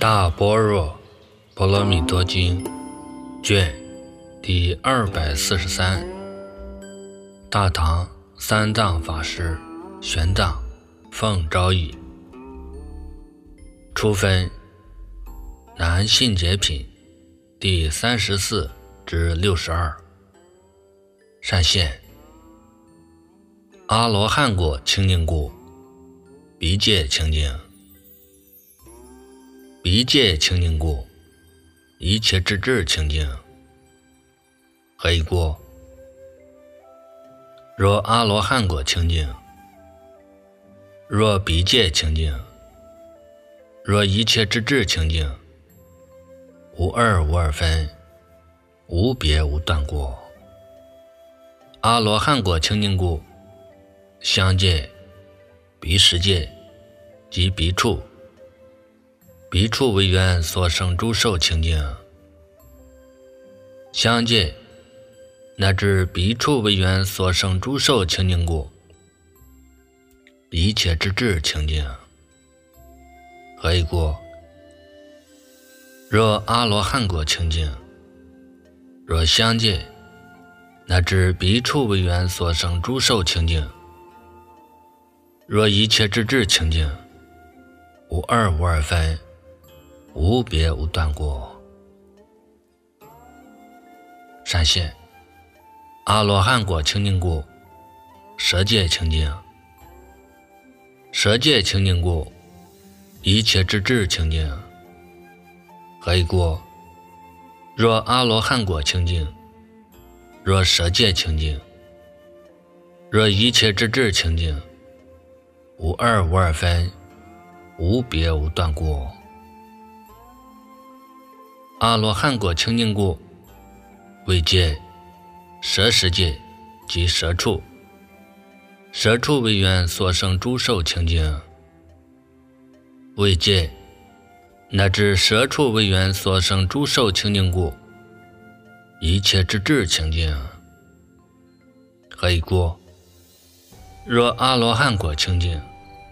大般若波罗蜜多经卷第243，大唐三藏法师玄奘奉诏译，初分南信解品第34至62，善现阿罗汉果清净故，鼻界清净。鼻界清净故，一切之智清净。何以故？若阿罗汉果清净，若鼻界清净，若一切之智清净，无二无二分，无别无断过。阿罗汉果清净故，香界、鼻识界及鼻处，鼻处为缘所生诸受清净，香界乃至鼻处为缘所生诸受清净故，一切之智清净。何以故？若阿罗汉果清净，若香界乃至鼻处为缘所生诸受清净，若一切之智清净，无二无二分，无别无断过。善现阿罗汉果清净故，舌界清净。舌界清净故，一切之智清净。何以故？若阿罗汉果清净，若舌界清净，若一切之智清净，无二无二分，无别无断过。阿罗汉果清净故，为界、舌识界及舌处，舌处为缘所生诸受清净。为界乃至舌处为缘所生诸受清净故，一切之智清净。何以故？若阿罗汉果清净，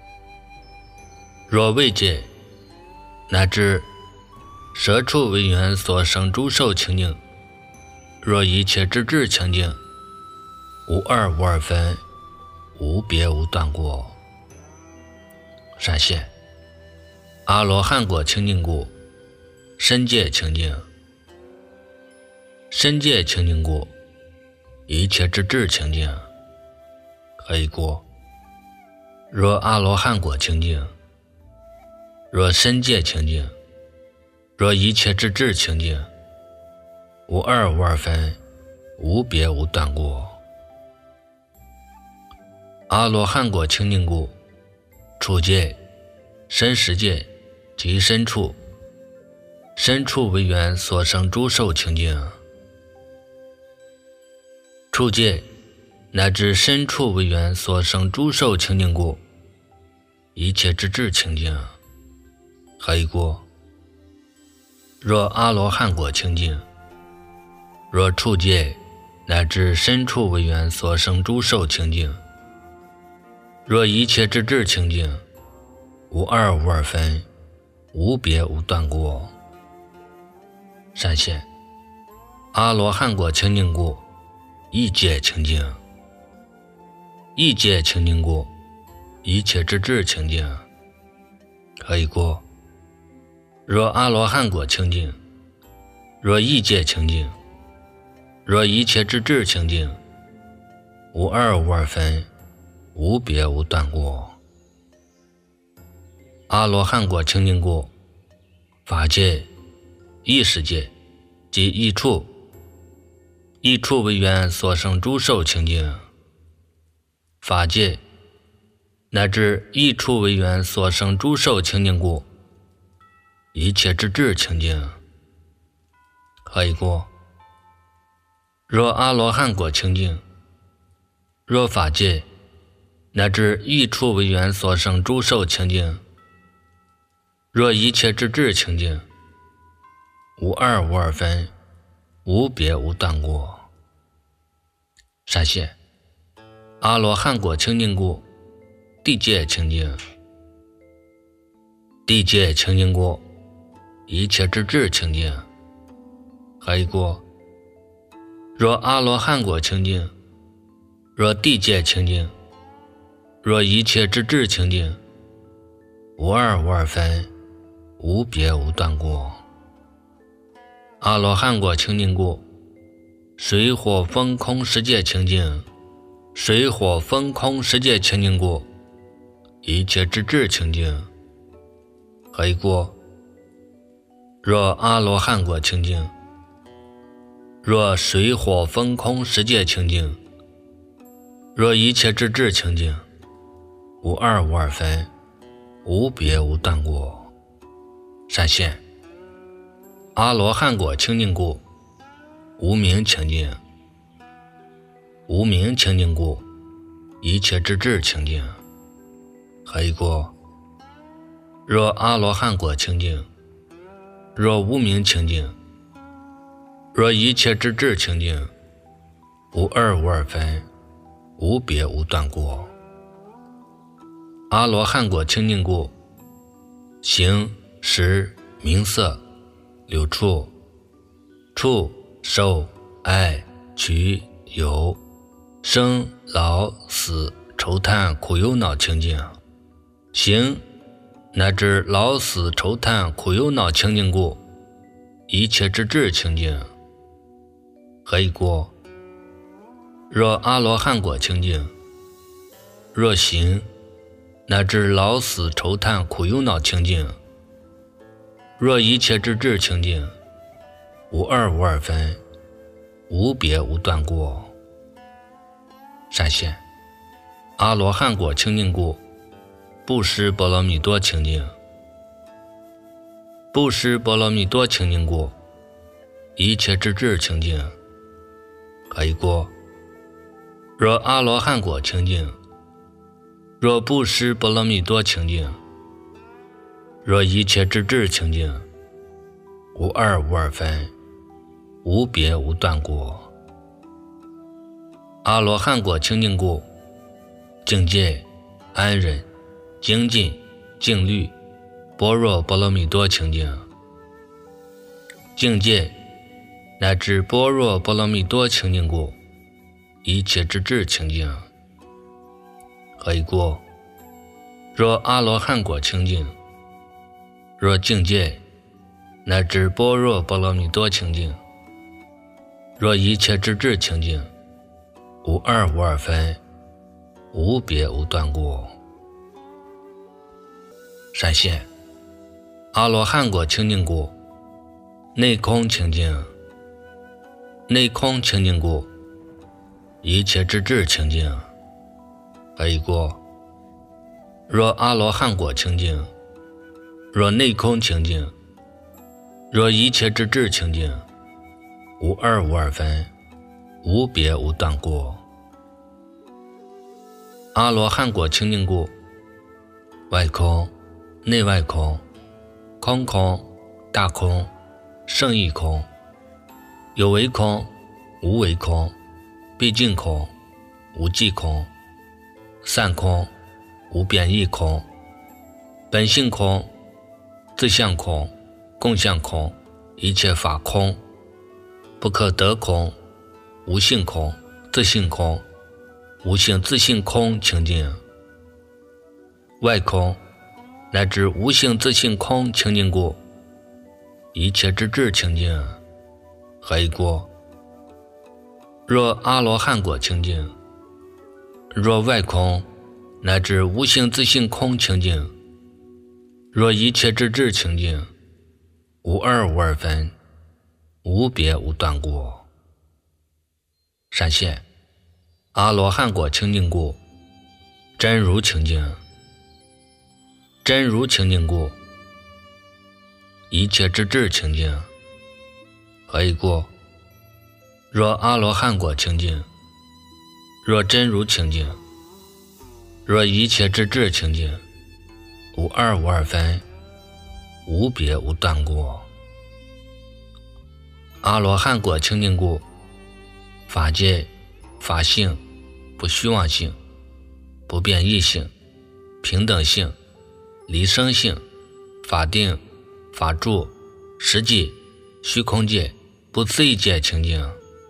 若为界乃至舌处为缘所生诸受清净，若一切之智清净，无二无二分，无别无断过。善现阿罗汉果清净故，身界清净。身界清净故，一切之智清净。何以故？若阿罗汉果清净，若身界清净，若一切之智清净，无二无二分，无别无断过。阿罗汉果清净故，处界、身识界及身处，身处为缘所生诸受清净。处界乃至身处为缘所生诸受清净故，一切之智清净。何以故？若阿罗汉果清净，若处界乃至身处为缘所生诸受清净，若一切之智清净，无二无二分，无别无断过。善现阿罗汉果清净故，意界清净。意界清净故，一切之智清净。何以故？若阿罗汉果清净，若意界清净，若一切之智清净，无二无二分，无别无断过。阿罗汉果清净故，法界、意识界及意处，意处为缘所生诸受清净。法界乃至意处为缘所生诸受清净故，一切之智清净。何以故？若阿罗汉果清净，若法界乃至意处为缘所生诸受清净，若一切之智清净，无二无二分，无别无断过。善现阿罗汉果清净故，地界清净。地界清净故， 一切之智清净。还有一个，若阿罗汉果清净，若地界清净，若一切之智清净，无二无二分，无别无断过。阿罗汉果清净故，水火风空世界清净，水火风空世界清净故，一切之智清净。还有一个，若阿罗汉果清净，若水火风空世界清净，若一切之智清净，无二无二分，无别无断过。闪现阿罗汉果清净故，无明清净，无明清净故，一切之智清净。还有一个，若阿罗汉果清净，若无明清净，若一切之智清净，无二无二分，无别无断过。阿罗汉果清净故，形识名色六处，触受爱取有生老死愁叹苦忧恼清净。形乃至老死愁叹苦忧恼清净故，一切之智清净。还有一个，若阿罗汉果清净，若形乃至老死愁叹苦忧恼清净，若一切之智清净，无二无二分，无别无断过。闪现阿罗汉果清净故，布施波罗蜜多清净，布施波罗蜜多清净故，一切之智清净。还有一个，若阿罗汉果清净，若布施波罗蜜多清净，若一切之智清净，无二无二分，无别无断过。阿罗汉果清净故，境界安忍精进静虑般若波罗蜜多清净。境界乃至般若波罗蜜多清净故，一切之智清净。还有一个，若阿罗汉果清净，若境界乃至般若波罗蜜多清净，若一切之智清净，无二无二分，无别无断过。闪现阿罗汉果清净故，内空清净，内空清净故，一切之智清净。还有一个，若阿罗汉果清净，若内空清净，若一切之智清净，无二无二分，无别无断过。阿罗汉果清净故，外空内外空，空空大空胜义空，有为空无为空，毕竟空无际空，散空无变异空，本性空自相空共相空，一切法空，不可得空无性空自性空，无性自性空清净。外空乃至无性自性空清净故，一切之智清净。还有一个，若阿罗汉果清净，若外空乃至无性自性空清净，若一切之智清净，无二无二分，无别无断过。闪现阿罗汉果清净故，真如清净，真如清净故，一切之智清净。还有一个，若阿罗汉果清净，若真如清净，若一切之智清净，无二无二分，无别无断过。阿罗汉果清净故，法界法性不虚妄性，不变异性，平等性，离生性，法定法住实际、虚空界、不思议界清净，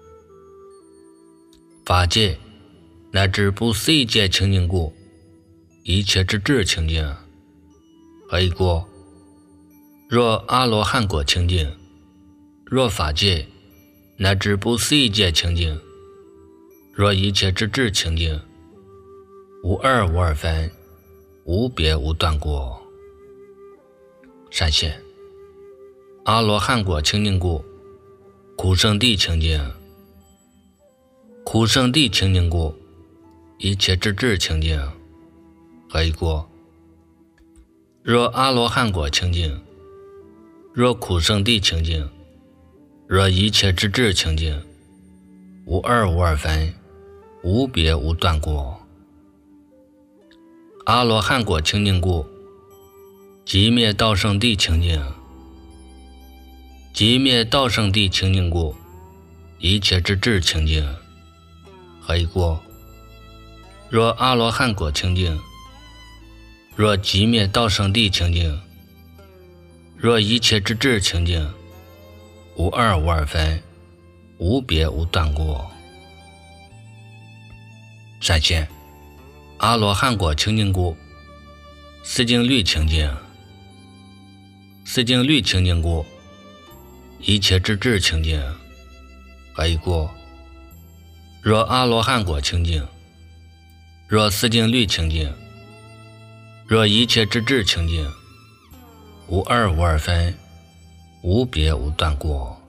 法界乃至不思议界清净故，一切之智清净。何以故？若阿罗汉果清净，若法界乃至不思议界清净，若一切之智清净，无二无二分，无别无断过。善现阿罗汉果清净故，苦圣地清净，苦圣地清净故，一切之智清净。何以故？若阿罗汉果清净，若苦圣地清净，若一切之智清净，无二无二分，无别无断过。阿罗汉果清净故，寂灭道圣地清净，寂灭道圣地清净故，一切之智清净。何以故？若阿罗汉果清净，若寂灭道圣地清净，若一切之智清净，无二无二分，无别无断过。善现阿罗汉果清净故，思净律清净，思净律清净故，一切之智清净。何以故？若阿罗汉果清净，若思净律清净，若一切之智清净，无二无二分，无别无断过。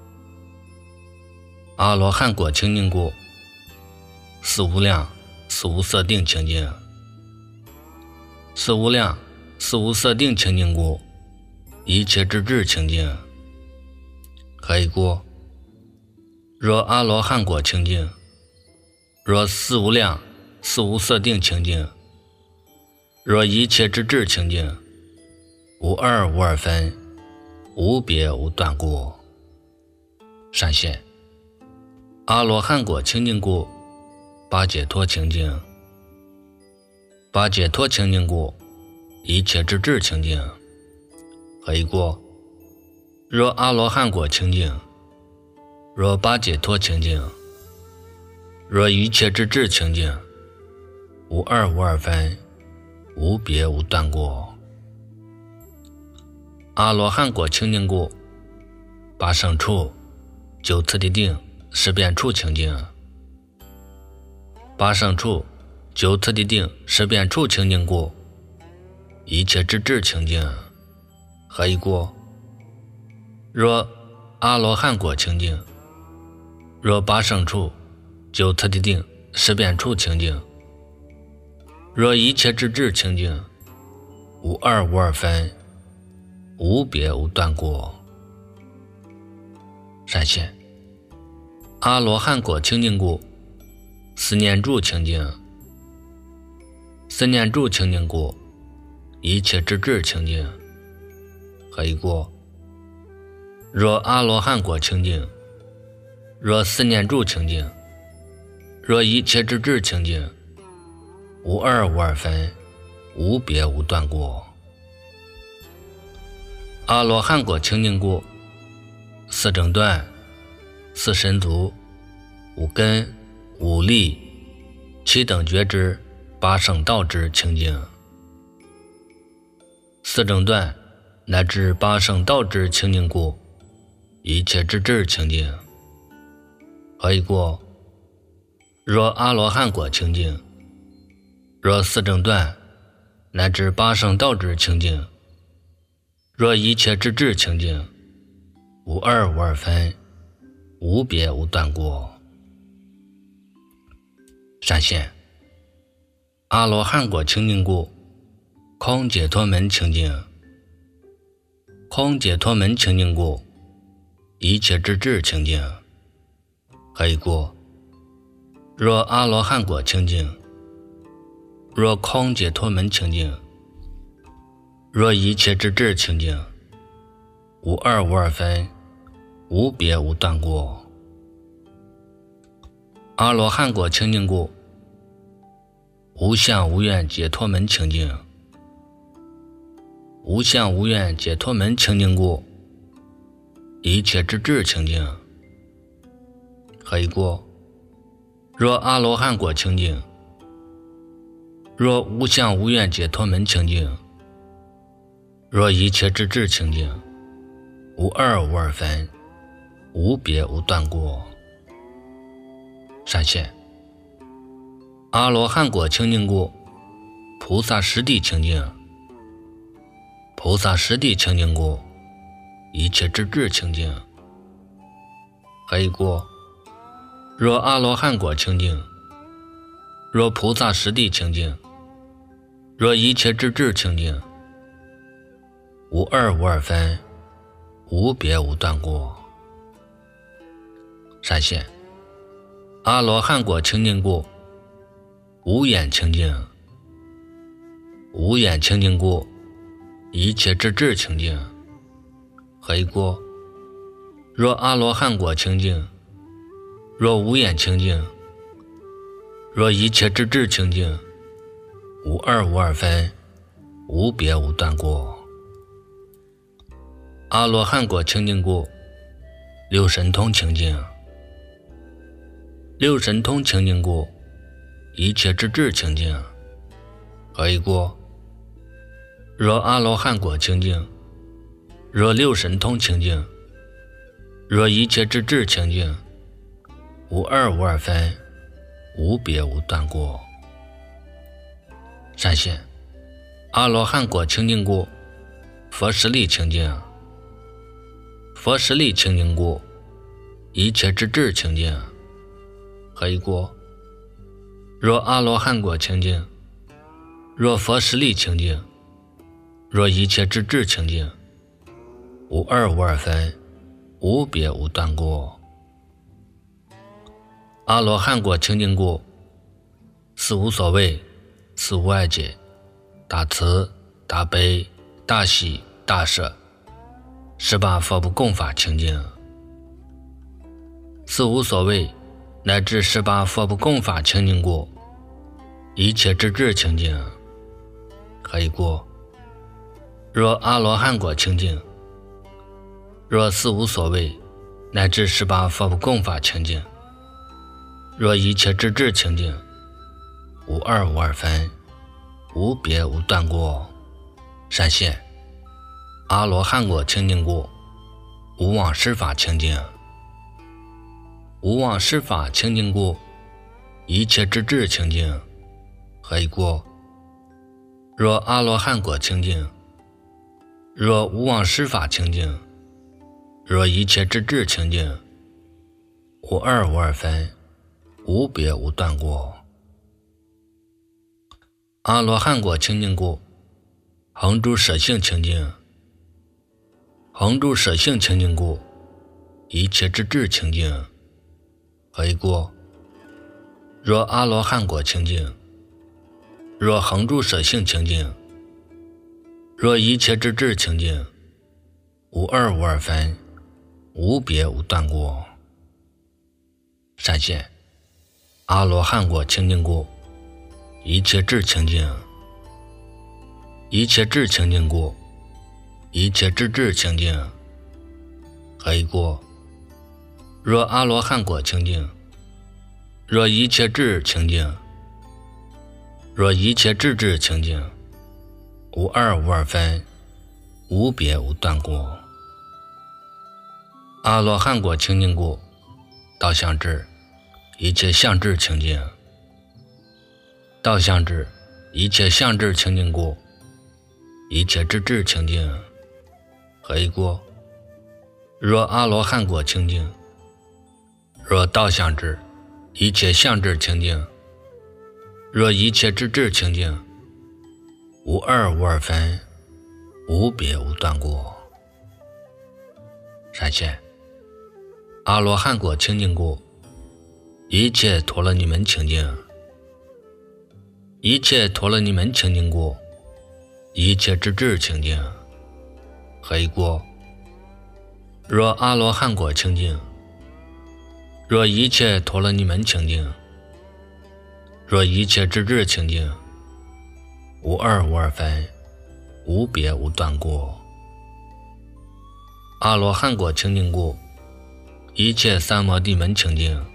阿罗汉果清净故，四无量四无色定清净，四无量四无色定清净故，一切之智清净。何以故？若阿罗汉果清净，若四无量四无色定清净，若一切之智清净，无二无二分，无别无断过。善现阿罗汉果清净故，八解脱清净，八解脱清净故，一切之智清净。何以故？若阿罗汉果清净，若八解脱清净，若一切之智清净，无二无二分，无别无断过。阿罗汉果清净故，八圣处九次第定十遍处清净，八圣处九次第定十遍处清净故，一切之智清净。何以故？若阿罗汉果清净，若八圣处九次第定十遍处清净，若一切之智清净，无二无二分，无别无断过。善现阿罗汉果清净故，思念住清净，思念住清净故，一切之智清净。何以故？若阿罗汉果清净，若思念住清净，若一切之智清净，无二无二分，无别无断过。阿罗汉果清净故，四正断四神足五根五力七等觉知八圣道之清净，四正断乃至八圣道之清净故，一切之智清净。何以故？若阿罗汉果清净，若四正断乃至八圣道之清净，若一切之智清净，无二无二分，无别无断过。善现阿罗汉果清净故，空解脱门清净，空解脱门清净故，一切之智清净。何以故？若阿罗汉果清净，若空解脱门清净，若一切之智清净，无二无二分，无别无断过。阿罗汉果清净故，无相无愿解脱门清净，无相无愿解脱门清净故， 一切之智清净。黑过，若阿罗汉果清净，若无相无愿解脱门清净，若一切之智清净，无二无二分，无别无断过。闪现阿罗汉果清净故，菩萨实地清净。菩萨实地清净故，一切之智清净。黑过，若阿罗汉果清净，若菩萨实地清净，若一切之智清净，无二无二分，无别无断过。闪现阿罗汉果清净故，无眼清净。无眼清净故，一切之智清净。黑过，若阿罗汉果清净，若无眼清净，若一切之智清净，无二无二分，无别无断过。阿罗汉果清净故，六神通清净。六神通清净故，一切之智清净。黑过，若阿罗汉果清净，若六神通清净，若一切之智清净，无二无二分，无别无断过。闪现阿罗汉果清净故，佛实力清净。佛实力清净故，一切之智清净。黑过，若阿罗汉果清净，若佛实力清净，若一切之智清净，无二无二分，无别无断过。阿罗汉果清净故，四无所谓，四无碍解，大慈大悲大喜大舍，18佛不共法清净。四无所谓乃至18佛不共法清净故，一切之智清净。黑过，若阿罗汉果清净，若四无所谓乃至18佛不共法清净，若一切之智清净，无二无二分，无别无断过。闪现阿罗汉果清净故，无妄施法清净。无妄施法清净故，一切之智清净。黑过，若阿罗汉果清净，若无妄施法清净，若一切之智清净，无二无二分，无别无断过。阿罗汉果清净故，恒住舍性清净。恒住舍性清净故，一切之智清净。黑过，若阿罗汉果清净，若恒住舍性清净，若一切之智清净，无二无二分，无别无断过。闪现阿罗汉果清净故，一切智清净。一切智清净故，一切之智清净。黑过，若阿罗汉果清净，若一切智清净，若一切智智清净，无二无二分，无别无断过。阿罗汉果清净故，道相智，一切相智清净。道相智，一切相智清净故，一切之智清净。黑过，若阿罗汉果清净，若道相智，一切相智清净，若一切之智清净，无二无二分，无别无断过。闪现阿罗汉果清净故，一切陀罗尼门清净。一切陀罗尼门清净故，一切之智清净。黑过，若阿罗汉果清净，若一切陀罗尼门清净，若一切之智清净，无二无二分，无别无断过。 阿罗汉果清净故，一切三摩地门清净；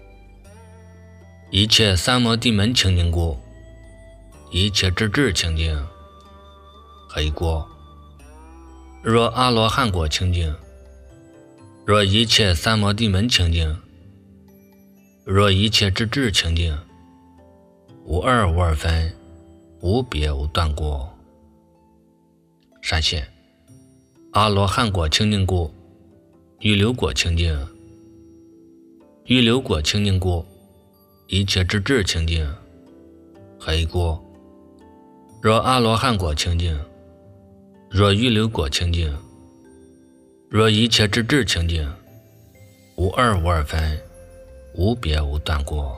一切三摩地门清净故，一切智智清净。黑果，若阿罗汉果清净，若一切三摩地门清净，若一切智智清净，无二无二分，无别无断过。闪现，阿罗汉果清净故，预流果清净；预流果清净故，一切智智清净。黑果，若阿罗汉果清净，若预流果清净，若一切智智清净，无二无二分，无别无断过。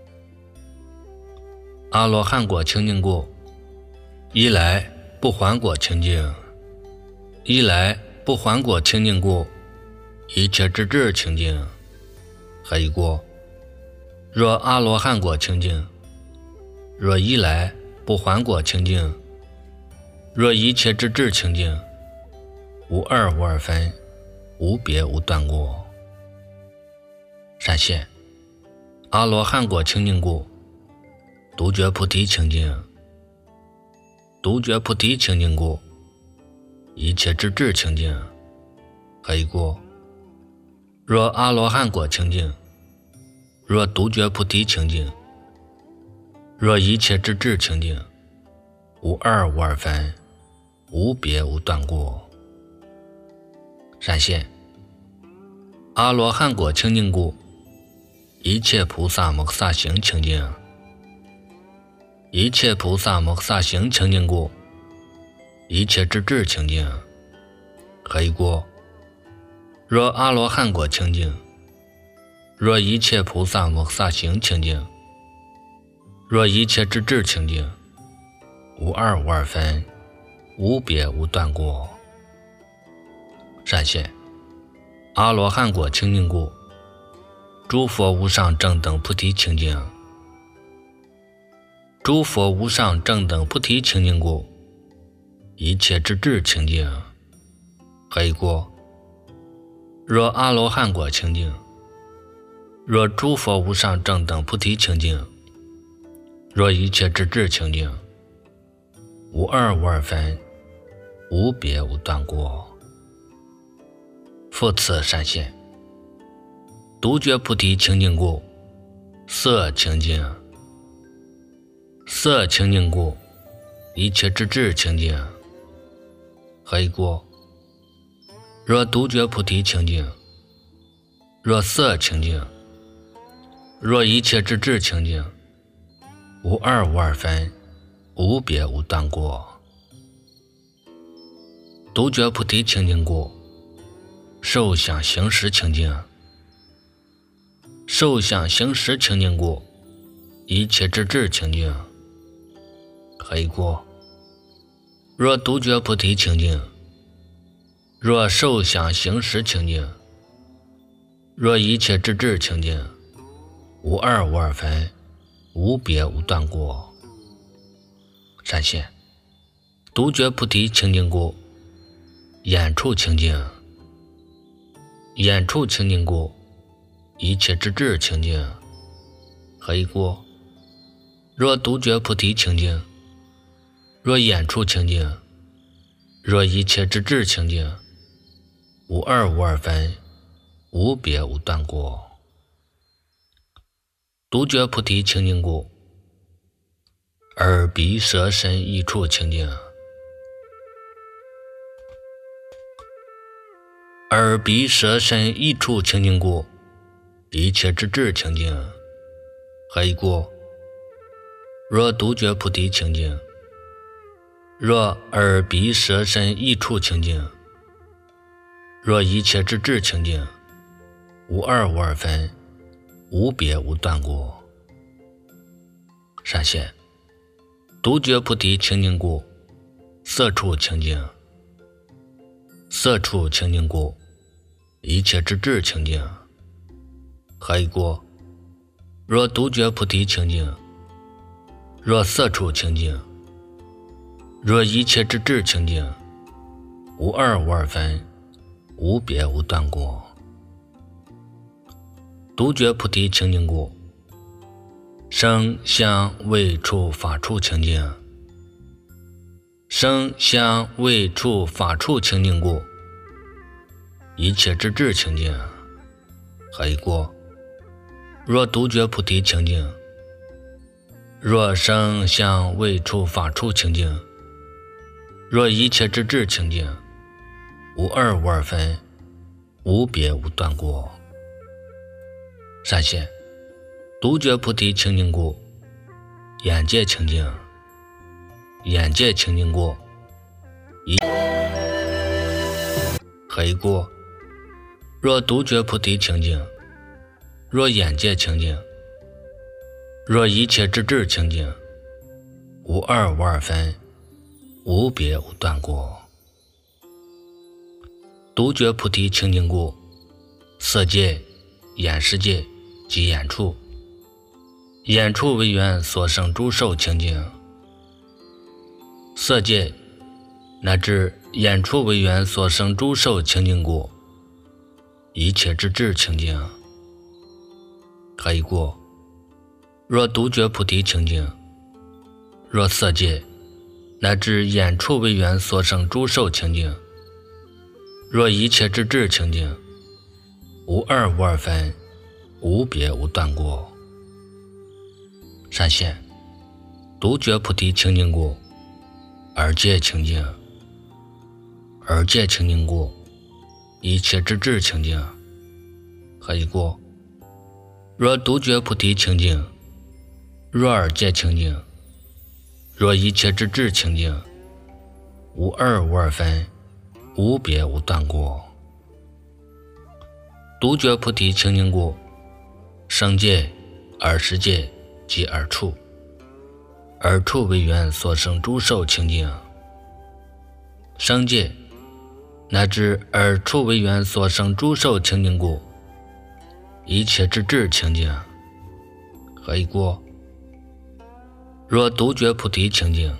阿罗汉果清净故，一来不还果清净；一来不还果清净故，一切智智清净。黑果，若阿罗汉果清净，若一来不还果清净，若一切智智清净，无二无二分，无别无断过。闪现，阿罗汉果清净故，独觉菩提清净；独觉菩提清净故，一切智智清净。黑果，若阿罗汉果清净，若独觉菩提清净，若一切智智清净，无二无二分，无别无断过。闪现，阿罗汉果清净故，一切菩萨摩诃萨行清净；一切菩萨摩诃萨行清净故，一切智智清净。黑果，若阿罗汉果清净，若一切菩萨摩诃萨行清净，若一切智智清净，无二无二分，无别无断过。闪现，阿罗汉果清净故，诸佛无上正等菩提清净；诸佛无上正等菩提清净故，一切智智清净。黑果，若阿罗汉果清净，若诸佛无上正等菩提清净，若一切智智清净，无二无二分，无别无断过。复次闪现，独觉菩提清净故，色清净；色清净故，一切智智清净。黑果，若独觉菩提清净，若色清净，若一切智智清净，无二无二分，无别无断过。独觉菩提清净故，受想行识清净；受想行识清净故，一切智智清净。黑果，若独觉菩提清净，若受想行识清净，若一切智智清净，无二无二分，无别无断过。闪现，独觉菩提清净故，眼处清净；眼处清净故，一切智智清净。黑果，若独觉菩提清净，若眼处清净，若一切智智清净，无二无二分，无别无断过。独觉菩提清净故，耳鼻舌身意处清净；耳鼻舌身意处清净故，一切智智清净。黑果，若独觉菩提清净，若耳鼻舌身意处清净，若一切智智清净，无二无二分，无别无断过。闪现，独觉菩提清净故，色处清净；色处清净故，一切智智清净。黑果，若独觉菩提清净，若色处清净，若一切智智清净，无二无二分， 无别无断过。独觉菩提清净故，声香味触法处清净。声香味触法处清净故，一切之智清净。何以故？若独觉菩提清净，若声香味触法处清净，若一切之智清净，无二无二分，无别无断过。善现独觉菩提清净故，眼界清净。眼界清净故，何以故？若独觉菩提清净，若眼界清净，若一切之智清净，无二无二分，无别无断过。独觉菩提清净故，色界、眼识界及眼处，眼处为缘所生诸受清净。色界乃至眼处为缘所生诸受清净故，一切之智清净。何以故？若独觉菩提清净，若色界乃至眼处为缘所生诸受清净，若一切之智清净，无二无二分，无别无断过。善现独觉菩提清净故，耳界清净。耳界清净故，一切之智清净。何以故？若独觉菩提清净，若耳界清净，若一切之智清净，无二无二分，无别无断过。独觉菩提清净故，声界、耳识界及耳处，耳处为缘所生诸受清净。声界乃至耳处为缘所生诸受清净故，一切之智清净。何以故？若独觉菩提清净，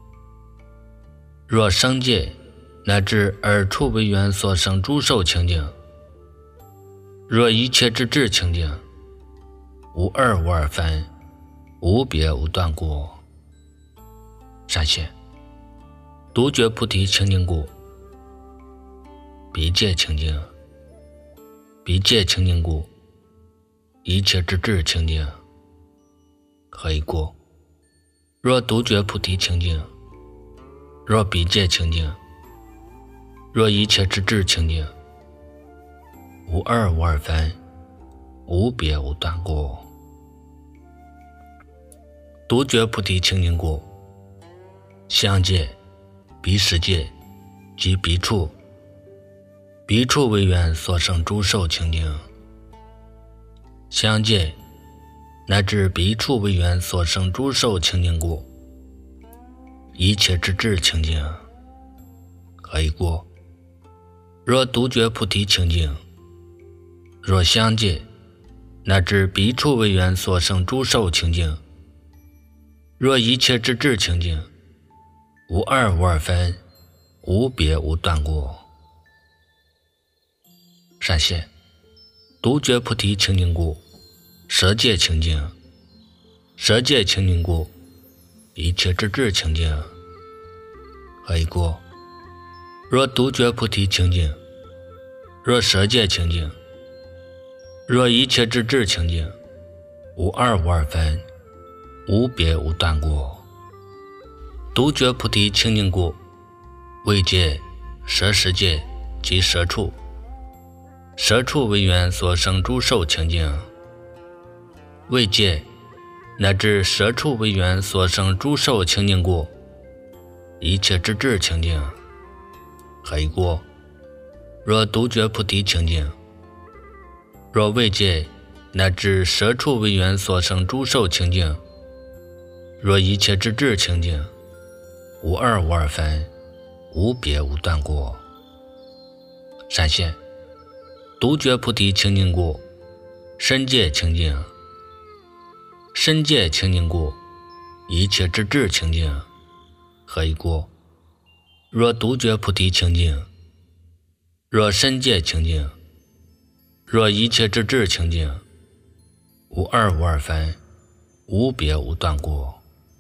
若声界乃至耳处为缘所生诸受清净，若一切之智清净，无二无二分，无别无断过。善现独觉菩提清净故，鼻界清净。鼻界清净故，一切之智清净。何以故？若独觉菩提清净，若鼻界清净，若一切之智清净，无二无二分，无别无断过。独觉菩提清净故，香界、鼻识界及鼻处，鼻处为缘所生诸受清净。香界乃至鼻处为缘所生诸受清净故，一切之智清净。何以故？若独觉菩提清净，若香界乃至鼻处为缘所生诸受清净，若一切之智清净，无二无二分，无别无断过。善现独觉菩提清净故，舌界清净。舌界清净故，一切之智清净。何以故？若独觉菩提清净，若舌界清净，若一切之智清净，无二无二分，无别无断过。独觉菩提清净故，味界、舌识界及舌处，舌处为缘所生诸受清净。味界乃至舌处为缘所生诸受清净故，一切之智清净。何以故？若独觉菩提清净，若味界乃至舌处为缘所生诸受清净，若一切之智清净，无二无二分，无别无断过。善现独觉菩提清净故，身界清净。身界清净故，一切之智清净。何以故？若独觉菩提清净， 若身界清净，若一切之智清净，无二无二分，无别无断过。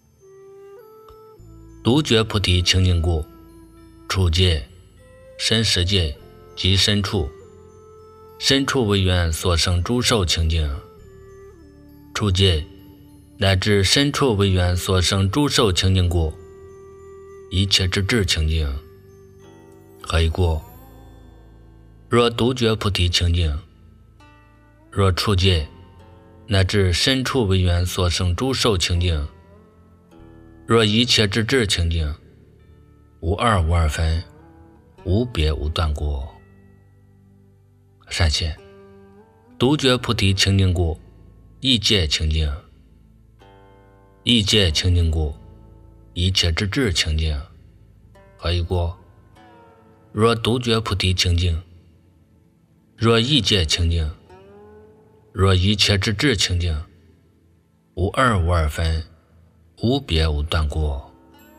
独觉菩提清净故，处界、身实界及身处，身处为缘所生诸受清净，处界乃至身处为缘所生诸受清净故，一切之智清净。何以故？若独觉菩提清净，若处界乃至身处为缘所生诸受清净，若一切之智清净，无二无二分，无别无断过。善现，独觉菩提清净故，意界清净，意界清净故，一切之智清净。何以故？若独觉菩提清净，若意界清净，若一切之智清净，无二无二分，无别无断过。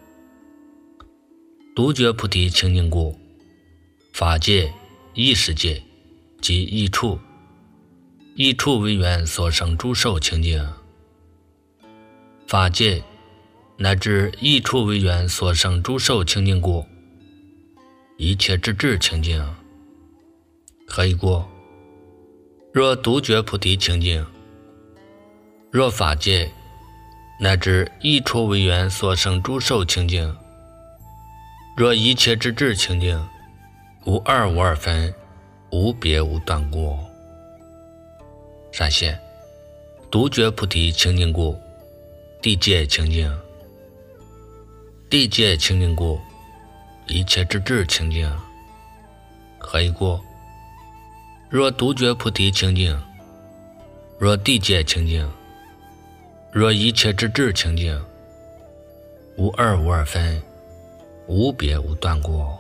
独觉菩提清净故，法界、意识界及意处，意处为缘所生诸受清净，法界乃至意处为缘所生诸受清净故，一切之智清净。何以故？若独觉菩提清净，若法界乃至意处为缘所生诸受清净，若一切之智清净，无二无二分，无别无断过。善现，独觉菩提清净故，地界清净，地界清净故，一切之智清净。何以故？若独觉菩提清净，若地界清净，若一切之智清净，无二无二分，无别无断过。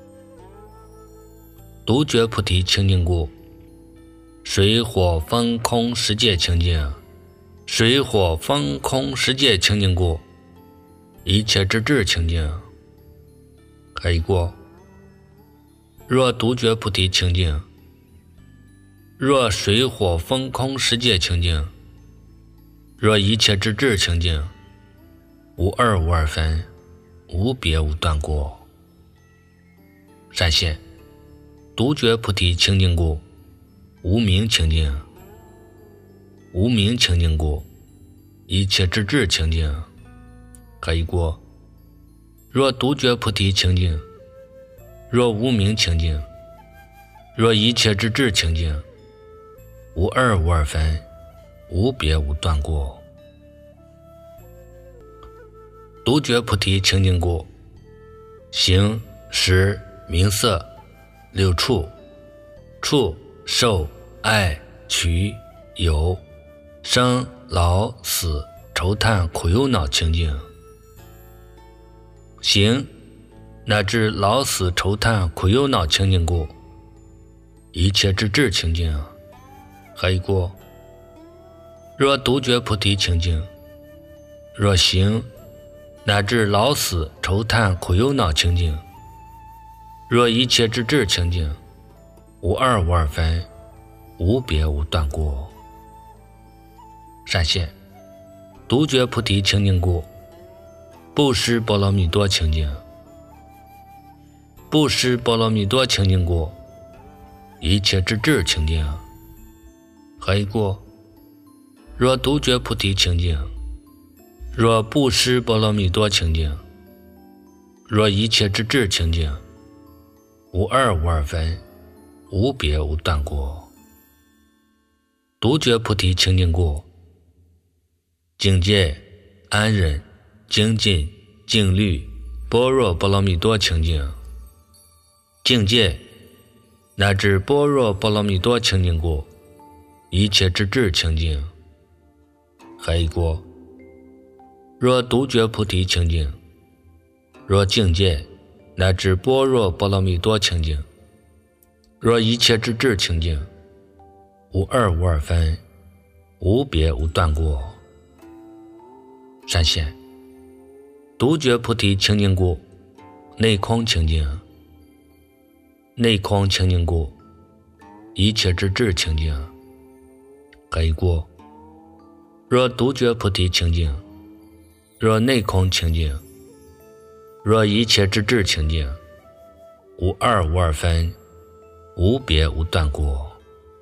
独觉菩提清净故，水火风空十界清净，水火风空十界清净故，一切之智清净。何以故？若独觉菩提清净，若水火风空十界清净，若一切之智清净，无二无二分，无别无断过。善现，独觉菩提清净故，无明清净，无明清净故，一切之智清净。何以故？若独觉菩提清净，若无明清净，若一切之智清净，无二无二分，无别无断过。独觉菩提清净故，形、识、名色、六处、触、受、爱、取、有、生、老、死、愁叹、苦忧恼清净。形乃至老死愁叹苦忧恼清净故，一切之智清净。何以故？若独觉菩提清净，若形乃至老死愁叹苦忧恼清净，若一切之智清净，无二无二分，无别无断过。善现，独觉菩提清净故，布施波罗蜜多清净，布施波罗蜜多清净故，一切之智清净。何以故？若独觉菩提清净，若布施波罗蜜多清净，若一切之智清净，无二无二分，无别无断过。独觉菩提清净故，境界、安忍、精进、静虑、般若波罗蜜多清净，境界乃至般若波罗蜜多清净故，一切之智清净。何以故？若独觉菩提清净，若境界乃至般若波罗蜜多清净，若一切之智清净，无二无二分，无别无断过。善现，独觉菩提清净故，内空清净， 内空清净故，一切之智清净。黑过，若独觉菩提清净，若内空清净，若一切之智清净，无二无二分，无别无断过。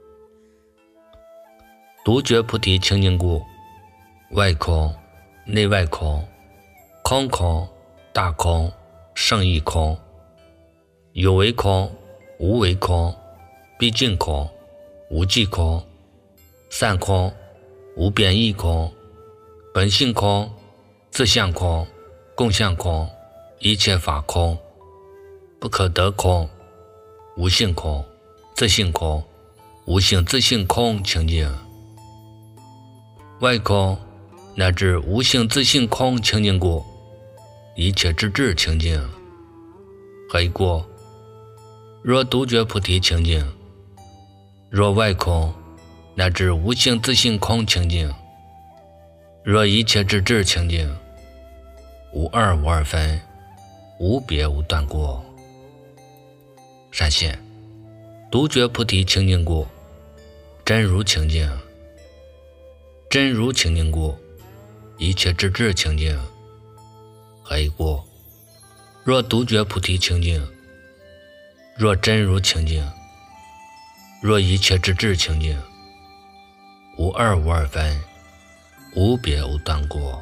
独觉菩提清净故，外空、内外空、空空、大空、胜义空，有为空、无为空、毕竟空、无际空、散空、无变异空、本性空、自相空、共相空、一切法空、不可得空、无性空、自性空、无性自性空清净。外空乃至无性自性空清净故，一切之智清净。黑过，若独觉菩提清净，若外空乃至无性自性空清净，若一切之智清净，无二无二分，无别无断过。善现，独觉菩提清净故，真如清净。真如清净故，一切之智清净。黑过，若独觉菩提清净，若真如清净，若一切之智清净，无二无二分，无别无断过。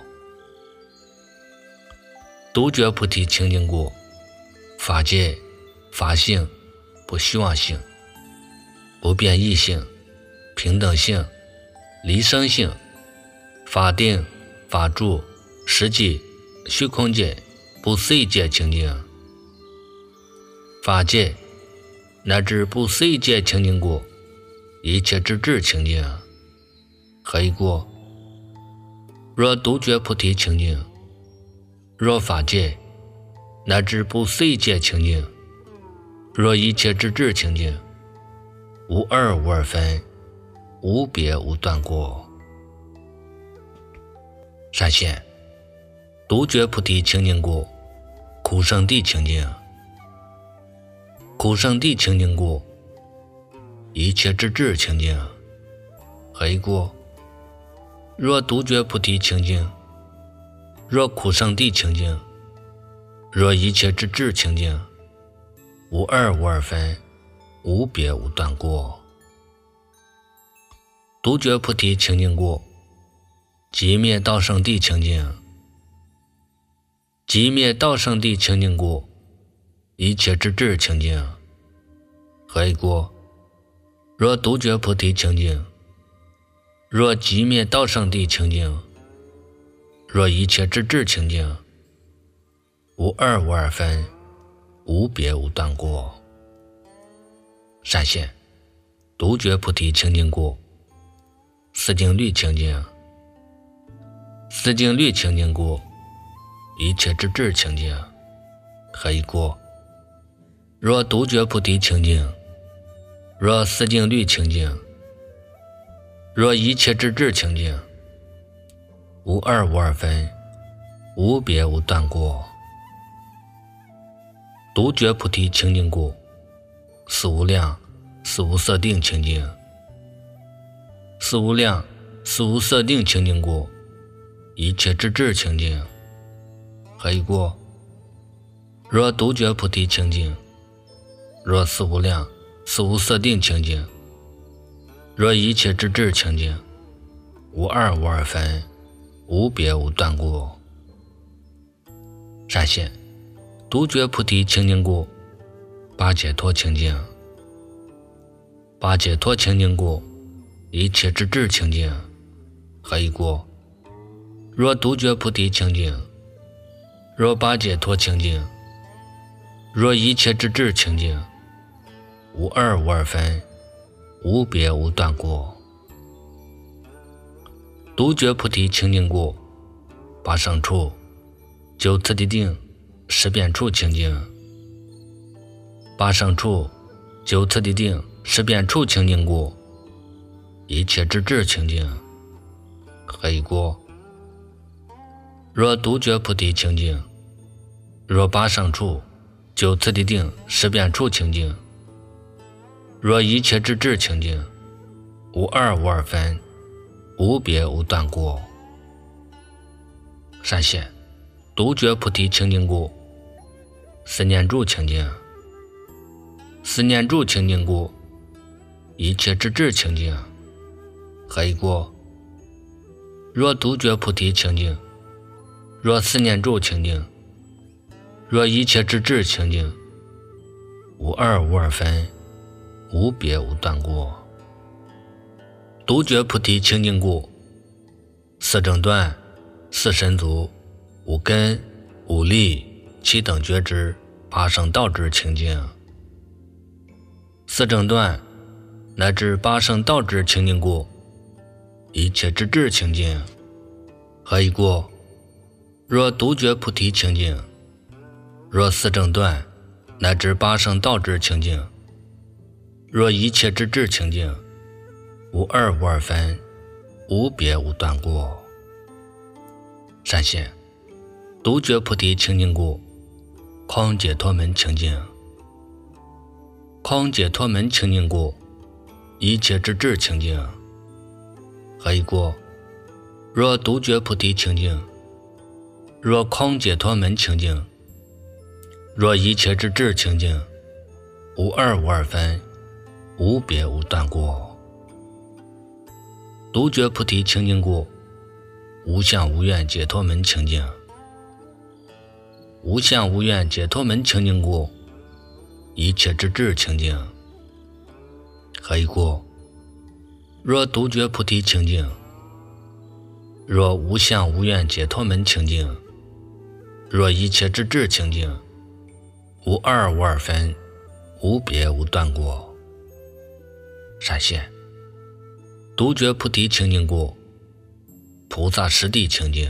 独觉菩提清净故，法界、法性、不虚妄性、不变异性、平等性、离生性、法定、法住、实际、虚空界、不思议界清净。法界乃至不思议界清净故，一切之智清净。黑过，若独觉菩提清净，若法界乃至不思议界清净，若一切之智清净，无二无二分，无别无断过。善现，独觉菩提清净故，苦圣地清净。苦圣地清净故，一切之智清净。黑过，若独觉菩提清净，若苦圣地清净，若一切之智清净，无二无二分，无别无断过。独觉菩提清净故，寂灭道圣地清净。寂灭道圣地清净故，一切之智清净。黑过，若独觉菩提清净，若寂灭道圣地清净，若一切之智清净，无二无二分，无别无断过。善现，独觉菩提清净故，四境律清净。四境律清净故，一切之智清净。黑过，若独觉菩提清净，若四境律清净，若一切之智清净，无二无二分，无别无断过。独觉菩提清净故，四无量、四无色定清净。四无量、四无色定清净故，一切之智清净。黑过，若独觉菩提清净，若四无量、四无色定清净，若一切之智清净，无二无二分，无别无断过。善现，独觉菩提清净故，八解脱清净。八解脱清净故，一切之智清净。黑过，若独觉菩提清净，若八解脱清净，若一切之智清净，无二无二分，无别无断过。独觉菩提清净故，八胜处、九次第定、十遍处清净。八胜处、九次第定、十遍处清净故，一切之智清净。黑过，若独觉菩提清净，若八胜处、九次第定、十遍处清净， 若一切之智清净，无二无二分，无别无断故。闪现独觉菩提清净故，思念住清净，思念住清净故，一切之智清净。何以故？若独觉菩提清净，若思念住清净，若一切之智清净，无二无二分，无别无断故。独觉菩提清净故，四正断，四神足，五根，五力，七等觉知，八圣道之清净。四正断乃至八圣道之清净故，一切之智清净。何以故？若独觉菩提清净，若四正断乃至八圣道之清净，若一切之智清净，无二无二分，无别无断故。闪现独觉菩提清净故，空解脱门清净。空解脱门清净故，一切之智清净。何以故？若独觉菩提清净，若空解脱门清净，若一切之智清净，无二无二分，无别无断故。独觉菩提清净故，无相无愿解脱门清净。无相无愿解脱门清净故，一切之智清净。何以故？若独觉菩提清净，若无相无愿解脱门清净，若一切之智清净，无二无二分，无别无断故。闪现独觉菩提清净故，菩萨实地清净。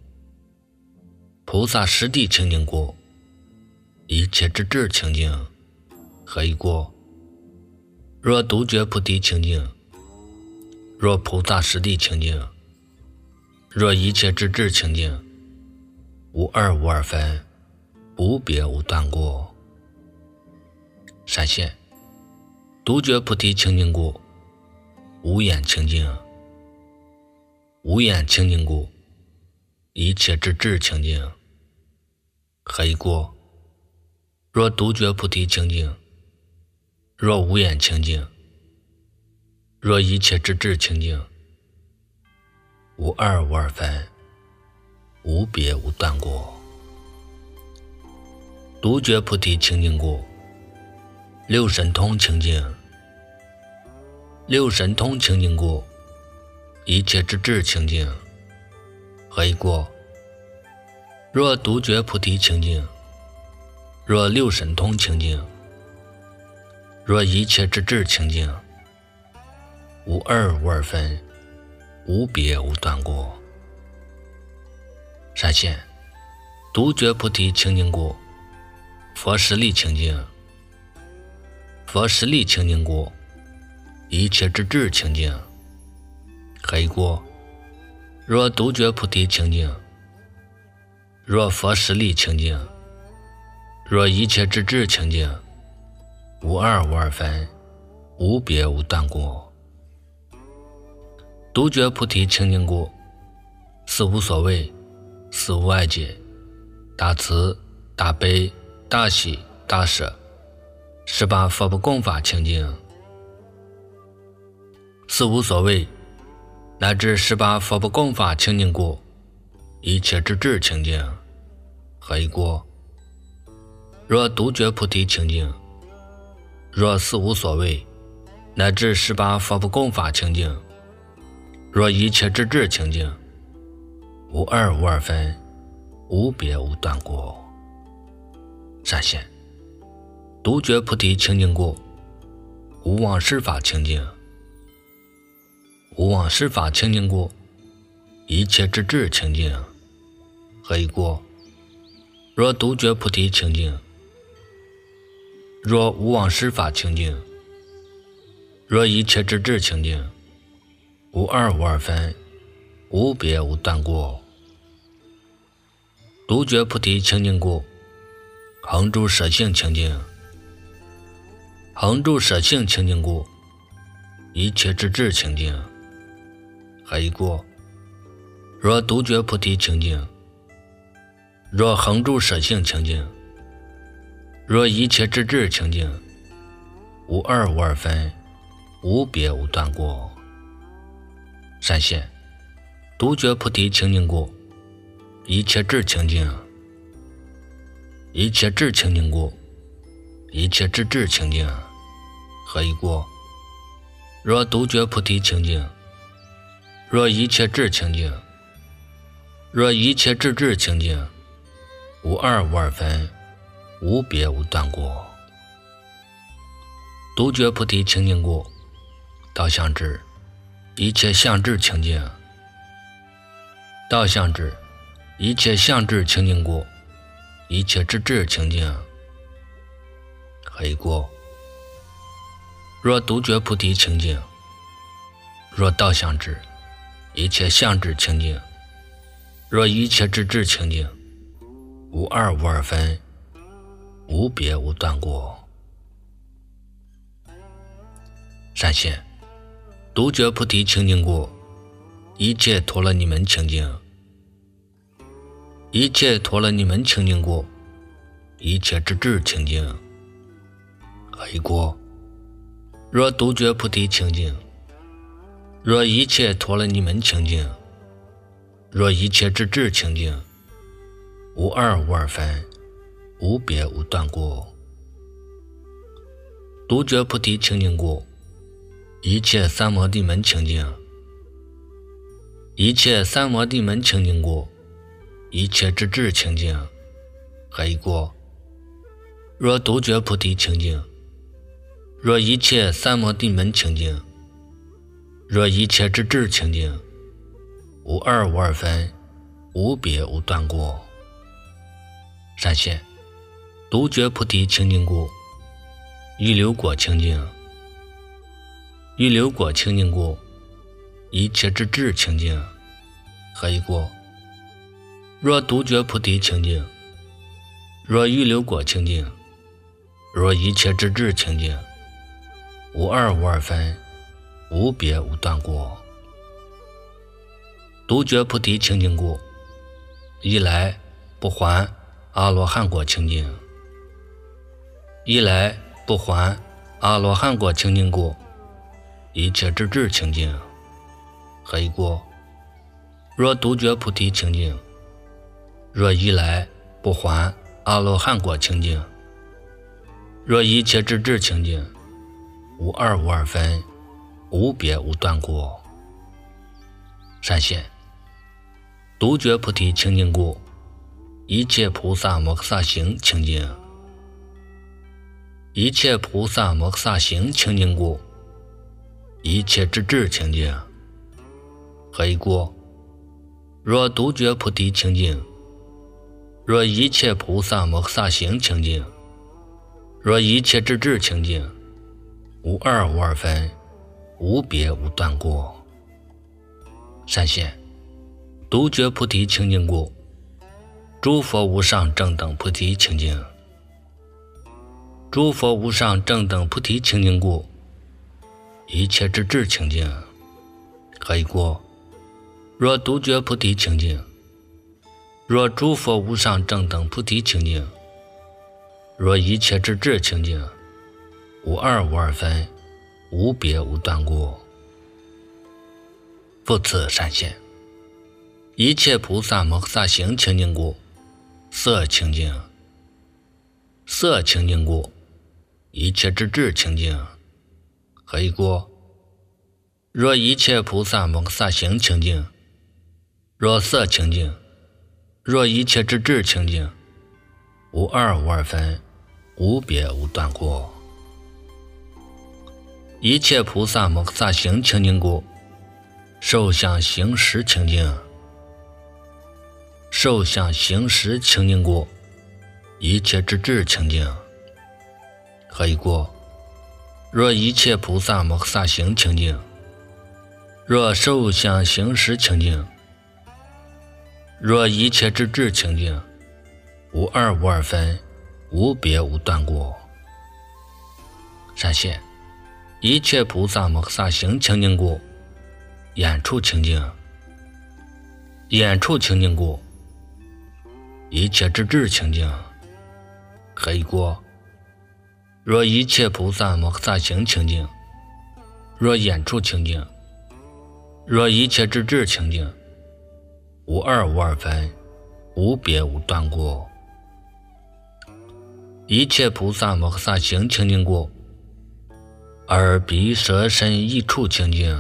菩萨实地清净故，一切之智清净。何以故？若独觉菩提清净，若菩萨实地清净，若一切之智清净，无二无二分，无别无断故。闪现独觉菩提清净故，无眼清净。无眼清净故，一切之智清净。何以故？若独觉菩提清净，若无眼清净，若一切之智清净，无二无二分，无别无断故。独觉菩提清净故，六神通清净。六神通清净故，一切之智清净。何以故？若独觉菩提清净，若六神通清净，若一切之智清净，无二无二分，无别无断故。闪现独觉菩提清净故，佛实力清净。佛实力清净故，一切之智清净。何以故？若独觉菩提清净，若佛实力清净，若一切之智清净，无二无二分，无别无断故。独觉菩提清净故，四无所谓，四无碍解，大慈大悲大喜大舍，18佛不共法清净。四无所谓乃至18佛不共法清净故，一切之智清净。何以故？若独觉菩提清净，若四无所谓乃至18佛不共法清净，若一切之智清净，无二无二分，无别无断故。闪现独觉菩提清净故，无妄事法清净。无妄事法清净故，一切之智清净。何以故？若独觉菩提清净，若无妄事法清净，若一切之智清净，无二无二分，无别无断故。独觉菩提清净故，恒住舍性清净。 恒住舍性清净故，一切之智清净。还一过，若独觉菩提清净，若恒住舍性清净，若一切之智清净，无二无二分，无别无断过。善现独觉菩提清净故，一切智清净，一切智清净故，一切之智清净。何以过？若独觉菩提清净，若一切智清净，若一切之智清净，无二无二分，无别无断过。独觉菩提清净故，道相智，一切相智清净。道相智，一切相智清净故，一切之智清净。何以过？若独觉菩提清净，若道相智，一切相智清净，若一切之智清净，无二无二分，无别无断过。善现独觉菩提清净故，一切陀罗尼门清净。一切陀罗尼门清净故，一切之智清净。何以过？若独觉菩提清净，若一切陀罗尼门清净，若一切之智清净，无二无二分，无别无断过。独觉菩提清净故，一切三摩地门清净。一切三摩地门清净故，一切之智清净。何以过？若独觉菩提清净，若一切三摩地门清净，若一切之智清净，无二无二分，无别无断过。善现独觉菩提清净故，欲流果清净。欲流果清净故，一切之智清净。何以过？若独觉菩提清净，若欲流果清净，若一切之智清净，无二无二分，无别无断过。独觉菩提清净故，一来不还阿罗汉果清净。一来不还阿罗汉果清净故，一切之智清净。何以过？若独觉菩提清净，若一来不还阿罗汉果清净，若一切之智清净，无二无二分，无别无断过。善现独觉菩提清净故，一切菩萨摩诃萨行清净。一切菩萨摩诃萨行清净故，一切之智清净。何以过？若独觉菩提清净，若一切菩萨摩诃萨行清净，若一切之智清净，无二无二分，无别无断过。善现独觉菩提清净故，诸佛无上正等菩提清净。诸佛无上正等菩提清净故，一切之智清净。何以过？若独觉菩提清净，若诸佛无上正等菩提清净，若一切之智清净，无二无二分，无别无断过。复次善现一切菩萨摩诃萨行清净故，色清净。色清净故，一切之智清净。何以过？若一切菩萨摩诃萨行清净，若色清净，若一切之智清净，无二无二分，无别无断过。一切菩萨摩诃萨行清净故，受想行识清净。受想行识清净故，一切之智清净。何以过？若一切菩萨摩诃萨行清净，若受想行识清净，若一切之智清净，无二无二分，无别无断过。 闪现一切菩萨摩诃萨行清净故，眼处清净，眼处清净故，一切之智清净，可以过。若一切菩萨摩诃萨行清净，若眼处清净，若一切之智清净，无二无二分，无别无断过。一切菩萨摩诃萨行清净故，耳鼻舌身意处清净，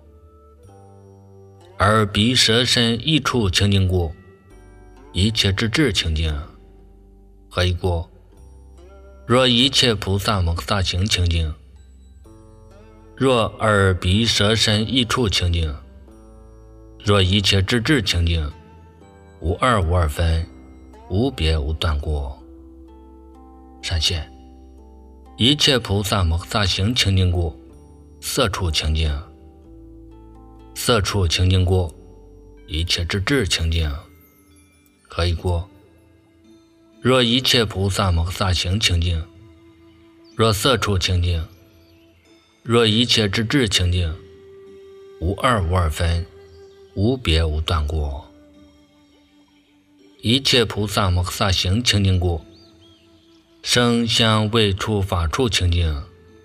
耳鼻舌身意处清净故，一切之智清净，何以故？若一切菩萨摩诃萨行清净，若耳鼻舌身意处清净，若一切之智清净，无二无二分，无别无断过。闪现一切菩萨摩诃萨行清净故，色处清净，色处清净故，一切之智清净，何以故？若一切菩萨摩诃萨行清净，若色处清净，若一切之智清净，无二无二分，无别无断过。一切菩萨摩诃萨行清净故，声香味触法处清净，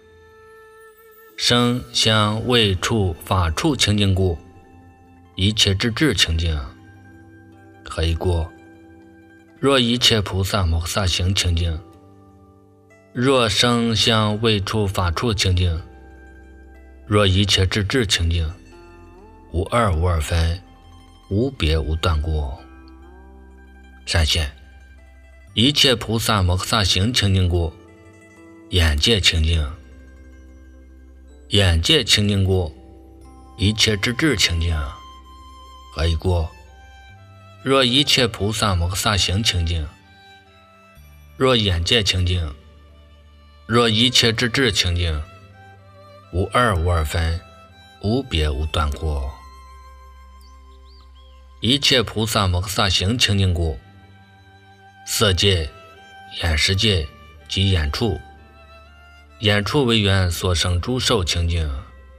声香味触法处清净故，一切之智清净，何以故？若一切菩萨摩诃萨行清净，若声香味触法处清净，若一切之智清净，无二无二分，无别无断过。闪现一切菩萨摩诃萨行清净故，眼界清净，眼界清净故，一切之智清净，何以故？若一切菩萨摩诃萨行清净，若眼界清净，若一切之智清净，无二无二分，无别无断过。一切菩萨摩诃萨行清净故，色界、眼识界及眼处，眼处为缘所生诸受清净，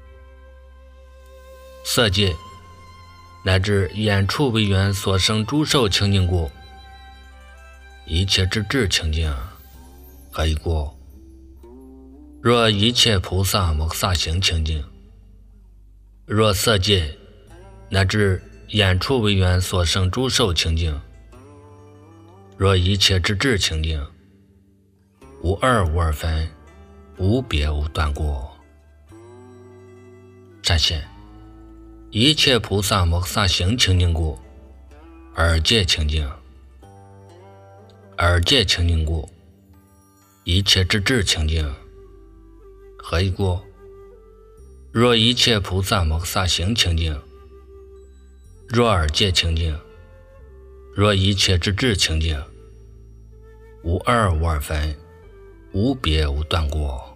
色界乃至眼处为缘所生诸受清净故，一切之智清净，何以故？若一切菩萨摩诃萨行清净，若色界乃至眼处为缘所生诸受清净，若一切之智清净，无二无二分，无别无断过。闪现一切菩萨摩诃萨行清净故，耳界清净，耳界清净故，一切之智清净，何以故？若一切菩萨摩诃萨行清净，若耳界清净，若一切之智清净，无二无二分，无别无断过。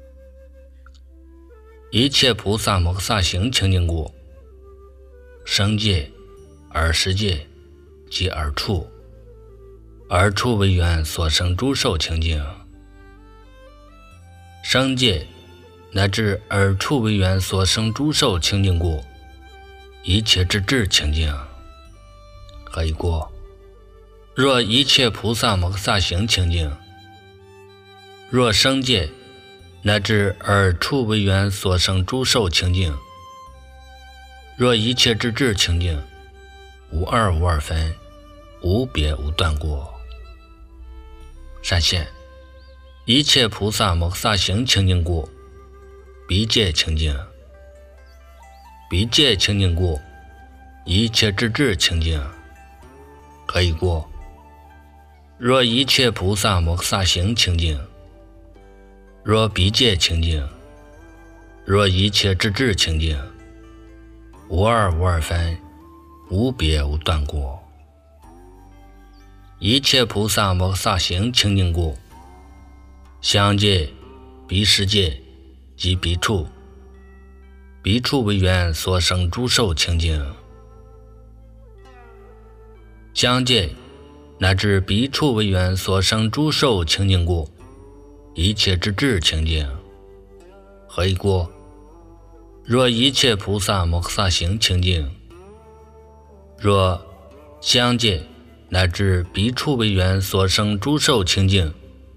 一切菩萨摩诃萨行清净故，声界、耳识界及耳处，耳处为缘所生诸受清净，声界乃至耳处为缘所生诸受清净故，一切之智清净，何以故？若一切菩萨摩诃萨行清净，若声界乃至耳处为缘所生诸受清净，若一切之智清净，无二无二分，无别无断过。闪现一切菩萨摩诃萨行清净故，鼻界清净，鼻界清净故，一切之智清净，何以故？若一切菩萨摩诃萨行清净，若鼻界清净，若一切之智清净，无二无二分，无别无断过。一切菩萨摩诃萨行清净故，香界、鼻识界及鼻处，鼻处为缘所生诸受清净，香界乃至鼻处为缘所生诸受清净故，一切之智清净， 何以故？若一切菩萨摩诃萨行清净，若相界乃至彼处为缘所生诸受清净，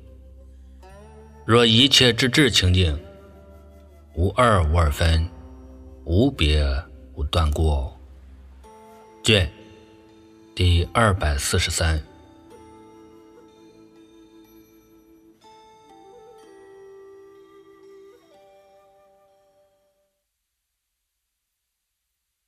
若一切之智清净，无二无二分，无别无断过。卷第243。